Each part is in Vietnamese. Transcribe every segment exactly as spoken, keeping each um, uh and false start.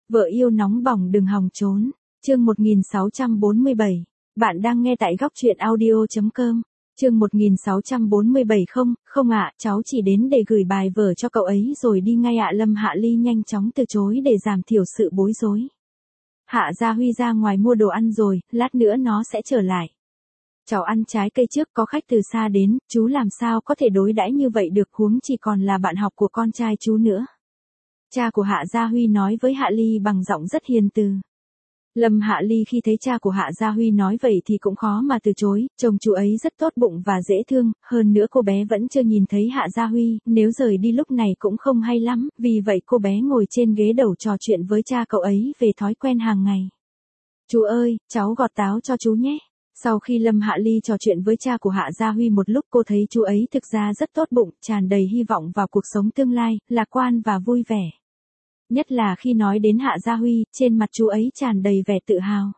Vợ yêu nóng bỏng đừng hòng trốn. Chương một nghìn sáu trăm bốn mươi bảy. Bạn đang nghe tại góc truyện audio chấm com. Chương một nghìn sáu trăm bốn mươi bảy. Không, không ạ, cháu chỉ đến để gửi bài vở cho cậu ấy rồi đi ngay ạ. Lâm Hạ Ly nhanh chóng từ chối để giảm thiểu sự bối rối. Hạ Gia Huy ra ngoài mua đồ ăn rồi, lát nữa nó sẽ trở lại. Cháu ăn trái cây trước, có khách từ xa đến, chú làm sao có thể đối đãi như vậy được, huống chỉ còn là bạn học của con trai chú nữa. Cha của Hạ Gia Huy nói với Hạ Ly bằng giọng rất hiền từ. Lâm Hạ Ly khi thấy cha của Hạ Gia Huy nói vậy thì cũng khó mà từ chối, chồng chú ấy rất tốt bụng và dễ thương, hơn nữa cô bé vẫn chưa nhìn thấy Hạ Gia Huy, nếu rời đi lúc này cũng không hay lắm, vì vậy cô bé ngồi trên ghế đầu trò chuyện với cha cậu ấy về thói quen hàng ngày. Chú ơi, cháu gọt táo cho chú nhé. Sau khi Lâm Hạ Ly trò chuyện với cha của Hạ Gia Huy một lúc, cô thấy chú ấy thực ra rất tốt bụng, tràn đầy hy vọng vào cuộc sống tương lai, lạc quan và vui vẻ. Nhất là khi nói đến Hạ Gia Huy, trên mặt chú ấy tràn đầy vẻ tự hào.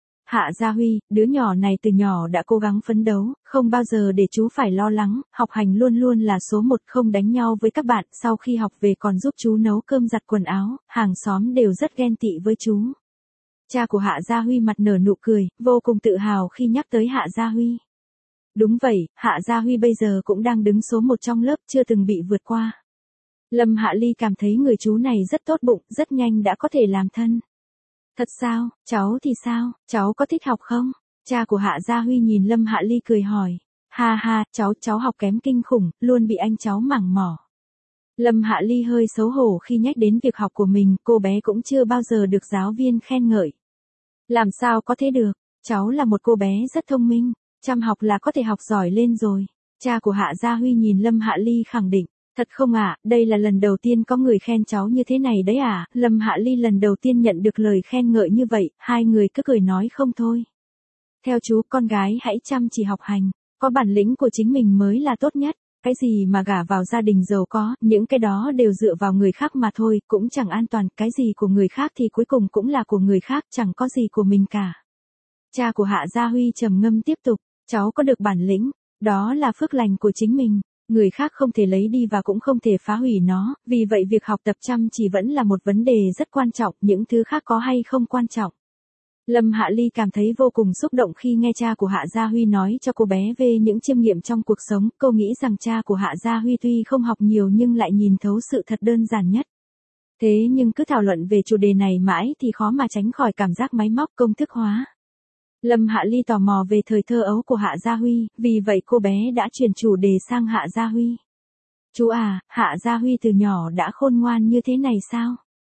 Hạ Gia Huy, đứa nhỏ này từ nhỏ đã cố gắng phấn đấu, không bao giờ để chú phải lo lắng, học hành luôn luôn là số một, không đánh nhau với các bạn, sau khi học về còn giúp chú nấu cơm giặt quần áo, hàng xóm đều rất ghen tị với chú. Cha của Hạ Gia Huy mặt nở nụ cười, vô cùng tự hào khi nhắc tới Hạ Gia Huy. Đúng vậy, Hạ Gia Huy bây giờ cũng đang đứng số một trong lớp, chưa từng bị vượt qua. Lâm Hạ Ly cảm thấy người chú này rất tốt bụng, rất nhanh đã có thể làm thân. Thật sao, cháu thì sao, cháu có thích học không? Cha của Hạ Gia Huy nhìn Lâm Hạ Ly cười hỏi. Ha ha, cháu, cháu học kém kinh khủng, luôn bị anh cháu mảng mỏ. Lâm Hạ Ly hơi xấu hổ khi nhắc đến việc học của mình, cô bé cũng chưa bao giờ được giáo viên khen ngợi. Làm sao có thế được, cháu là một cô bé rất thông minh, chăm học là có thể học giỏi lên rồi. Cha của Hạ Gia Huy nhìn Lâm Hạ Ly khẳng định. Thật không ạ, à, đây là lần đầu tiên có người khen cháu như thế này đấy à, Lâm Hạ Ly lần đầu tiên nhận được lời khen ngợi như vậy, hai người cứ cười nói không thôi. Theo chú, con gái hãy chăm chỉ học hành, có bản lĩnh của chính mình mới là tốt nhất, cái gì mà gả vào gia đình giàu có, những cái đó đều dựa vào người khác mà thôi, cũng chẳng an toàn, cái gì của người khác thì cuối cùng cũng là của người khác, chẳng có gì của mình cả. Cha của Hạ Gia Huy trầm ngâm tiếp tục, cháu có được bản lĩnh, đó là phước lành của chính mình. Người khác không thể lấy đi và cũng không thể phá hủy nó, vì vậy việc học tập chăm chỉ vẫn là một vấn đề rất quan trọng, những thứ khác có hay không quan trọng. Lâm Hạ Ly cảm thấy vô cùng xúc động khi nghe cha của Hạ Gia Huy nói cho cô bé về những chiêm nghiệm trong cuộc sống, cô nghĩ rằng cha của Hạ Gia Huy tuy không học nhiều nhưng lại nhìn thấu sự thật đơn giản nhất. Thế nhưng cứ thảo luận về chủ đề này mãi thì khó mà tránh khỏi cảm giác máy móc công thức hóa. Lâm Hạ Ly tò mò về thời thơ ấu của Hạ Gia Huy, vì vậy cô bé đã chuyển chủ đề sang Hạ Gia Huy. Chú à, Hạ Gia Huy từ nhỏ đã khôn ngoan như thế này sao?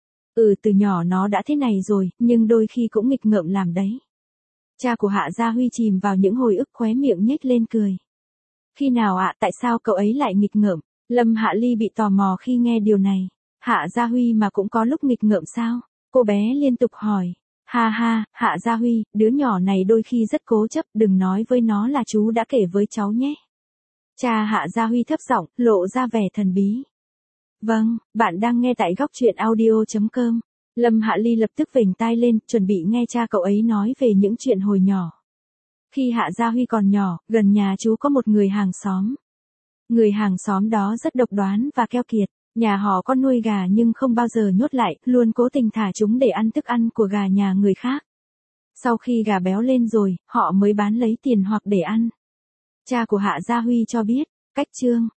Ừ, từ nhỏ nó đã thế này rồi, nhưng đôi khi cũng nghịch ngợm làm đấy. Cha của Hạ Gia Huy chìm vào những hồi ức, khóe miệng nhếch lên cười. Khi nào ạ, à, tại sao cậu ấy lại nghịch ngợm? Lâm Hạ Ly bị tò mò khi nghe điều này. Hạ Gia Huy mà cũng có lúc nghịch ngợm sao? Cô bé liên tục hỏi. Ha ha, Hạ Gia Huy, đứa nhỏ này đôi khi rất cố chấp, đừng nói với nó là chú đã kể với cháu nhé. Cha Hạ Gia Huy thấp giọng, lộ ra vẻ thần bí. Vâng, bạn đang nghe tại góc truyện audio chấm com. Lâm Hạ Ly lập tức vểnh tai lên, chuẩn bị nghe cha cậu ấy nói về những chuyện hồi nhỏ. Khi Hạ Gia Huy còn nhỏ, gần nhà chú có một người hàng xóm. Người hàng xóm đó rất độc đoán và keo kiệt. Nhà họ có nuôi gà nhưng không bao giờ nhốt lại, luôn cố tình thả chúng để ăn thức ăn của gà nhà người khác. Sau khi gà béo lên rồi, họ mới bán lấy tiền hoặc để ăn. Cha của Hạ Gia Huy cho biết, cách chương,